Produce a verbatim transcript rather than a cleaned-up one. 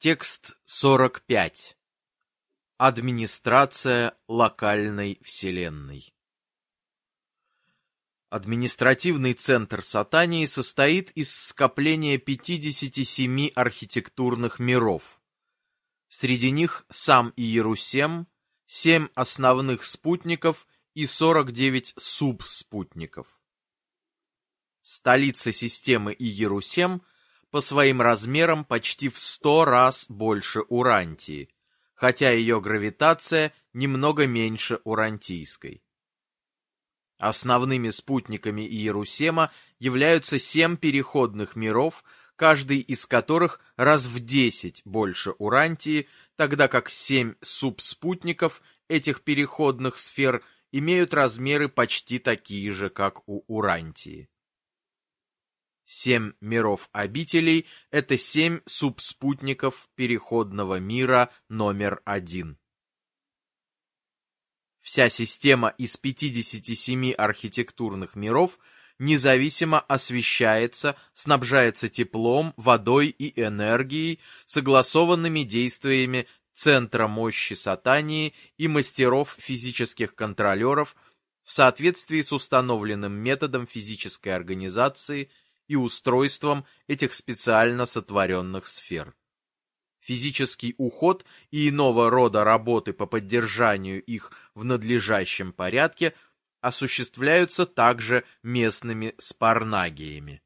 Текст сорок пять. Администрация локальной вселенной. Административный центр Сатании состоит из скопления пятидесяти семи архитектурных миров. Среди них сам Иерусем, семь основных спутников и сорок девять субспутников. Столица системы Иерусем по своим размерам почти в сто раз больше Урантии, хотя ее гравитация немного меньше урантийской. Основными спутниками Иерусема являются семь переходных миров, каждый из которых раз в десять больше Урантии, тогда как семь субспутников этих переходных сфер имеют размеры почти такие же, как у Урантии. Семь миров обителей — это семь субспутников переходного мира номер один. Вся система из пятидесяти семи архитектурных миров независимо освещается, снабжается теплом, водой и энергией, согласованными действиями Центра мощи Сатании и мастеров физических контролеров в соответствии с установленным методом физической организации и устройством этих специально сотворенных сфер. Физический уход и иного рода работы по поддержанию их в надлежащем порядке осуществляются также местными спарнагиями.